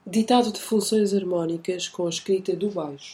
Ditado de funções harmónicas com a escrita do baixo.